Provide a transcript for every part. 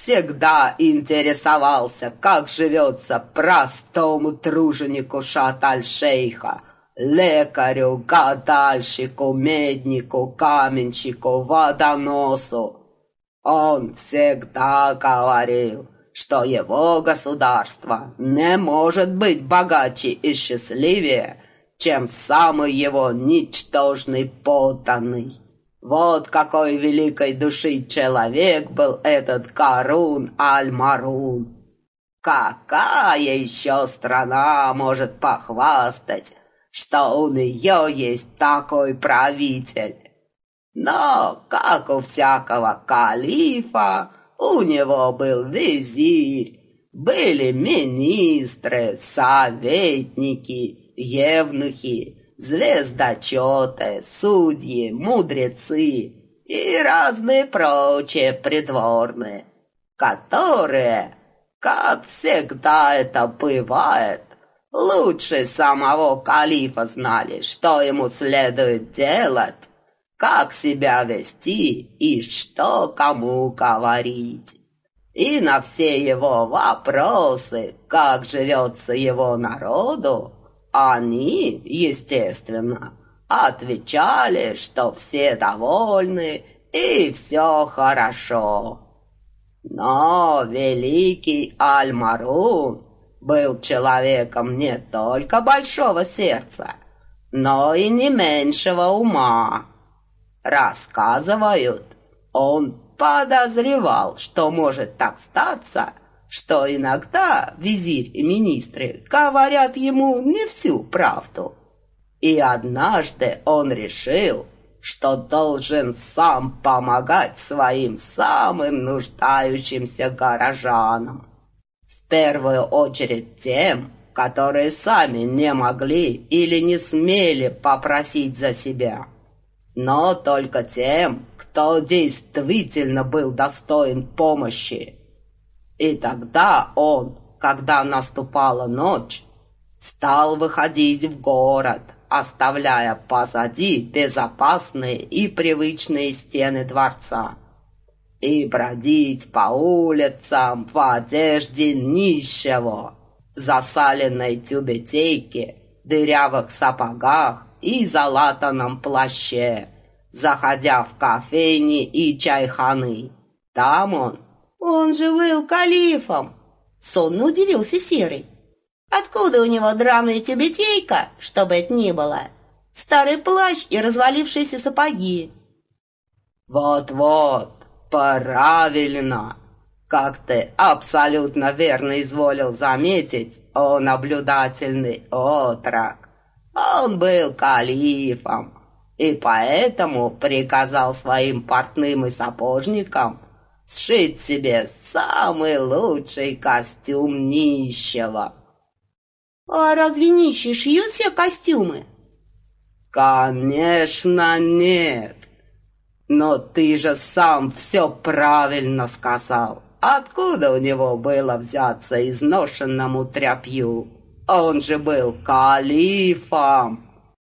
всегда интересовался, как живется простому труженику Шат-аль-Шейха, лекарю, гадальщику, меднику, каменщику, водоносу. Он всегда говорил, что его государство не может быть богаче и счастливее, чем самый его ничтожный подданный. Вот какой великой души человек был этот Карун аль-Марун. Какая еще страна может похвастать, что у нее есть такой правитель? Но, как у всякого калифа, у него был визирь, были министры, советники, евнухи, звездочеты, судьи, мудрецы и разные прочие придворные, которые, как всегда это бывает, лучше самого калифа знали, что ему следует делать, как себя вести и что кому говорить. И на все его вопросы, как живется его народу, они, естественно, отвечали, что все довольны и все хорошо. Но великий Аль-Марун был человеком не только большого сердца, но и не меньшего ума. Рассказывают, он подозревал, что может так статься, что иногда визирь и министры говорят ему не всю правду. И однажды он решил, что должен сам помогать своим самым нуждающимся горожанам. В первую очередь тем, которые сами не могли или не смели попросить за себя, но только тем, кто действительно был достоин помощи. И тогда он, когда наступала ночь, стал выходить в город, оставляя позади безопасные и привычные стены дворца, и бродить по улицам в одежде нищего, засаленной тюбетейке, дырявых сапогах и залатанном плаще, заходя в кофейни и чайханы. Там он же был калифом, сонно удивился Серый. Откуда у него драная тюбетейка, что бы это ни было, старый плащ и развалившиеся сапоги? Вот-вот, правильно. Как ты абсолютно верно изволил заметить, о наблюдательный отрок. Он был калифом, и поэтому приказал своим портным и сапожникам сшить себе самый лучший костюм нищего. А разве нищие шьют все костюмы? Конечно, нет. Но ты же сам все правильно сказал. Откуда у него было взяться изношенному тряпью? Он же был калифом.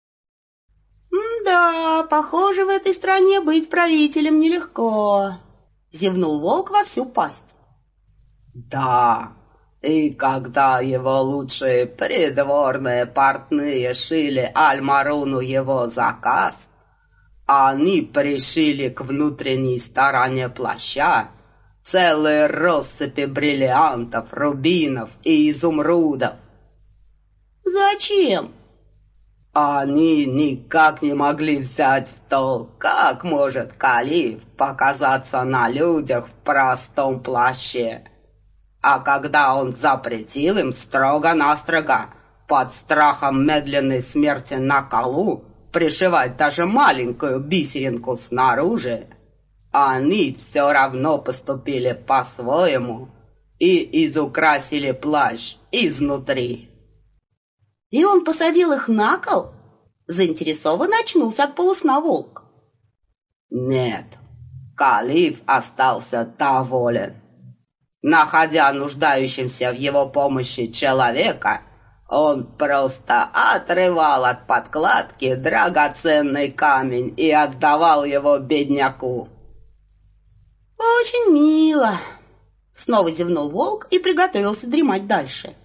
Да, похоже, в этой стране быть правителем нелегко, зевнул волк во всю пасть. Да, и когда его лучшие придворные портные шили Аль-Маруну его заказ, они пришили к внутренней стороне плаща целые россыпи бриллиантов, рубинов и изумрудов. Зачем? Они никак не могли взять в толк, как может калиф показаться на людях в простом плаще. А когда он запретил им строго-настрого, под страхом медленной смерти на колу, пришивать даже маленькую бисеринку снаружи, они все равно поступили по-своему и изукрасили плащ изнутри. И он посадил их на кол? Заинтересованно очнулся от полусна волк. Нет, калиф остался доволен. Находя нуждающимся в его помощи человека, он просто отрывал от подкладки драгоценный камень и отдавал его бедняку. «Очень мило», Снова зевнул волк и приготовился дремать дальше.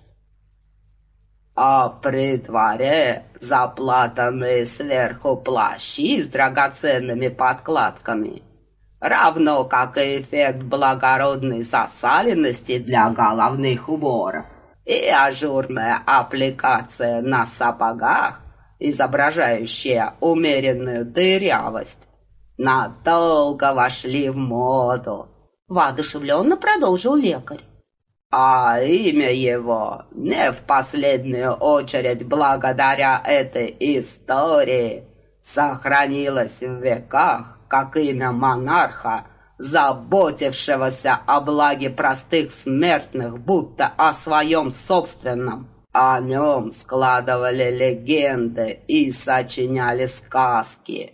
А при дворе заплатанные сверху плащи с драгоценными подкладками, равно как и эффект благородной засаленности для головных уборов, и ажурная аппликация на сапогах, изображающая умеренную дырявость, надолго вошли в моду, воодушевленно продолжил лекарь. А имя его, не в последнюю очередь благодаря этой истории, сохранилось в веках как имя монарха, заботившегося о благе простых смертных, будто о своем собственном. О нем складывали легенды и сочиняли сказки.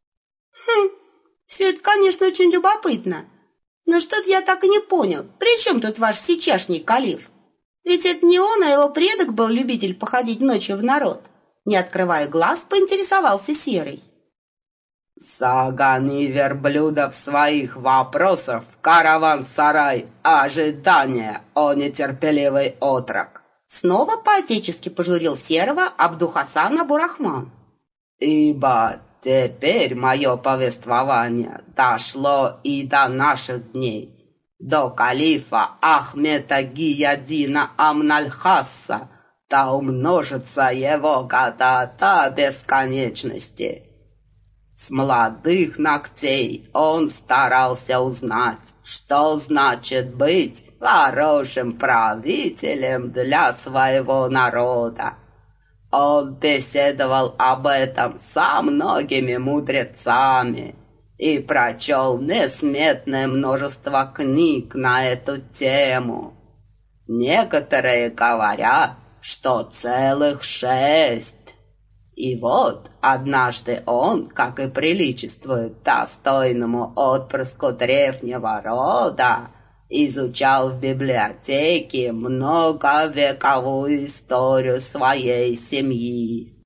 Все это, конечно, очень любопытно. Но что-то я так и не понял, при чем тут ваш сейчасшний калиф? Ведь это не он, а его предок был любитель походить ночью в народ. Не открывая глаз, поинтересовался Серый. Загони верблюдов своих вопросов в караван-сарай ожидания, о нетерпеливый отрок. Снова по-отечески пожурил Серого Абдухасан Абурахман. Ибо теперь мое повествование дошло и до наших дней, до калифа Ахмета Гияддина Амнальхаса, да умножится его года до бесконечности. С молодых ногтей он старался узнать, что значит быть хорошим правителем для своего народа. Он беседовал об этом со многими мудрецами и прочел несметное множество книг на эту тему. Некоторые говорят, что целых 6. И вот однажды он, как и приличествует достойному отпрыску древнего рода, изучал в библиотеке многовековую историю своей семьи.